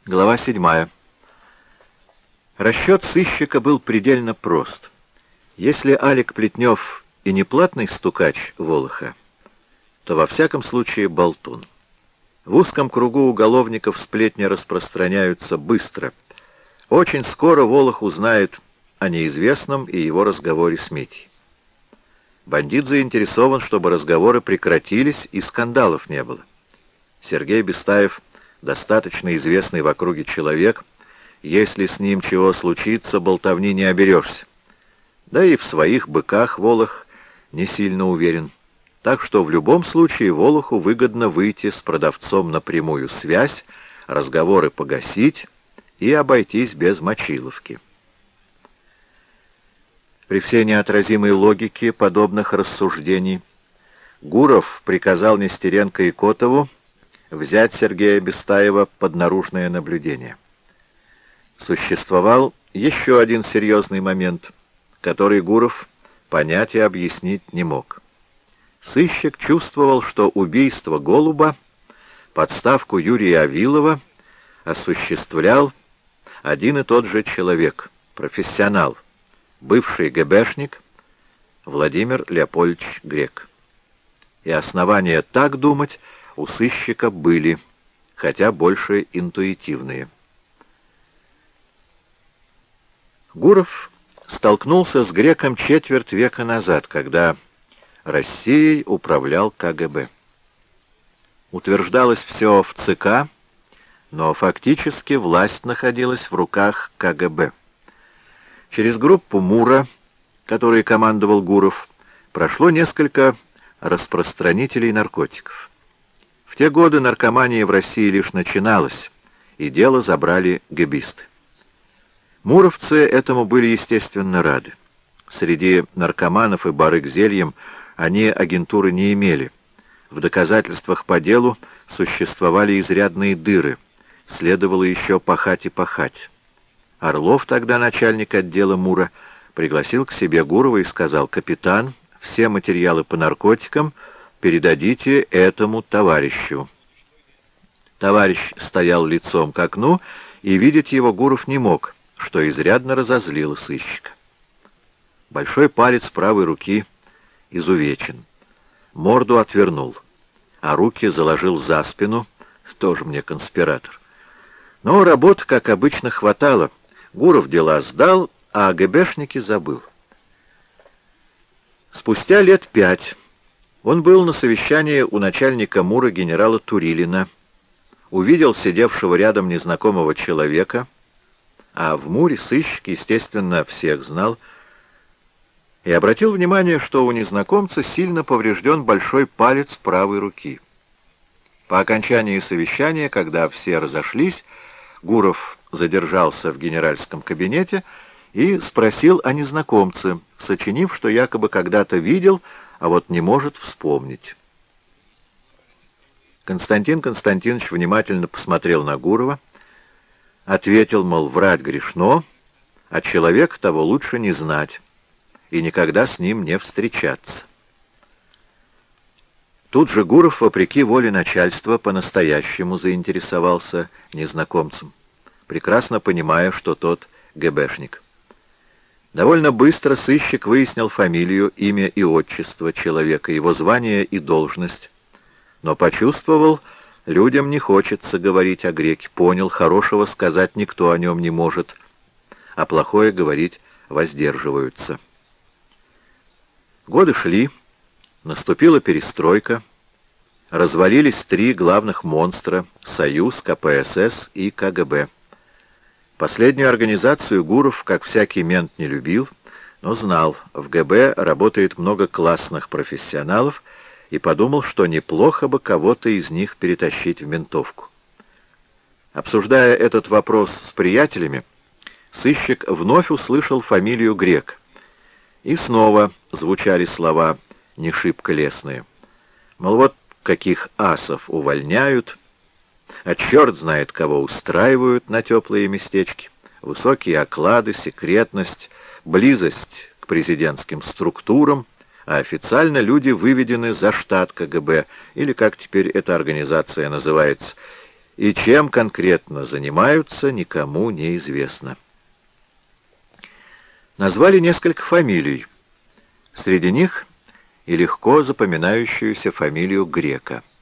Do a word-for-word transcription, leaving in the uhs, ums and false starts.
Глава седьмая. Расчет сыщика был предельно прост. Если Алик Плетнев и не платный стукач Волоха, то во всяком случае болтун. В узком кругу уголовников сплетни распространяются быстро. Очень скоро Волох узнает о неизвестном и его разговоре с Митей. Бандит заинтересован, чтобы разговоры прекратились и скандалов не было. Сергей Бестаев достаточно известный в округе человек, если с ним чего случится, болтовни не оберешься. Да и в своих быках Волох не сильно уверен. Так что в любом случае Волоху выгодно выйти с продавцом на прямую связь, разговоры погасить и обойтись без мочиловки. При всей неотразимой логике подобных рассуждений Гуров приказал Нестеренко и Котову взять Сергея Бестаева под наружное наблюдение. Существовал еще один серьезный момент, который Гуров понять и объяснить не мог. Сыщик чувствовал, что убийство Голуба, подставку Юрия Авилова, осуществлял один и тот же человек, профессионал, бывший ГБшник Владимир Леопольдович Грек. И основания так думать у сыщика были, хотя больше интуитивные. Гуров столкнулся с Греком четверть века назад, когда Россией управлял КГБ. Утверждалось все в ЦК, но фактически власть находилась в руках КГБ. Через группу Мура, которой командовал Гуров, прошло несколько распространителей наркотиков. В те годы наркомания в России лишь начиналась, и дело забрали гэбисты. Муровцы этому были, естественно, рады. Среди наркоманов и барыг зельем они агентуры не имели. В доказательствах по делу существовали изрядные дыры, следовало еще пахать и пахать. Орлов, тогда начальник отдела Мура, пригласил к себе Гурова и сказал: «Капитан, все материалы по наркотикам передадите этому товарищу». Товарищ стоял лицом к окну, и видеть его Гуров не мог, что изрядно разозлило сыщика. Большой палец правой руки изувечен. Морду отвернул, а руки заложил за спину, тоже мне конспиратор. Но работы, как обычно, хватало. Гуров дела сдал, а ГБшники забыл. Спустя лет пять он был на совещании у начальника Мура генерала Турилина, увидел сидевшего рядом незнакомого человека, а в Муре сыщик, естественно, всех знал, и обратил внимание, что у незнакомца сильно поврежден большой палец правой руки. По окончании совещания, когда все разошлись, Гуров задержался в генеральском кабинете и спросил о незнакомце, сочинив, что якобы когда-то видел, а вот не может вспомнить. Константин Константинович внимательно посмотрел на Гурова, ответил, мол, врать грешно, а человека того лучше не знать и никогда с ним не встречаться. Тут же Гуров, вопреки воле начальства, по-настоящему заинтересовался незнакомцем, прекрасно понимая, что тот ГБшник. Довольно быстро сыщик выяснил фамилию, имя и отчество человека, его звание и должность, но почувствовал, людям не хочется говорить о Греке, понял, хорошего сказать никто о нем не может, а плохое говорить воздерживаются. Годы шли, наступила перестройка, развалились три главных монстра — Союз, КПСС и КГБ. Последнюю организацию Гуров, как всякий мент, не любил, но знал, в ГБ работает много классных профессионалов, и подумал, что неплохо бы кого-то из них перетащить в ментовку. Обсуждая этот вопрос с приятелями, сыщик вновь услышал фамилию Грек, и снова звучали слова не шибко лестные. Мол, вот каких асов увольняют, а черт знает кого устраивают на теплые местечки. Высокие оклады, секретность, близость к президентским структурам, а официально люди выведены за штат КГБ, или, как теперь эта организация называется, и чем конкретно занимаются, никому не известно. Назвали несколько фамилий. Среди них и легко запоминающуюся фамилию Грека.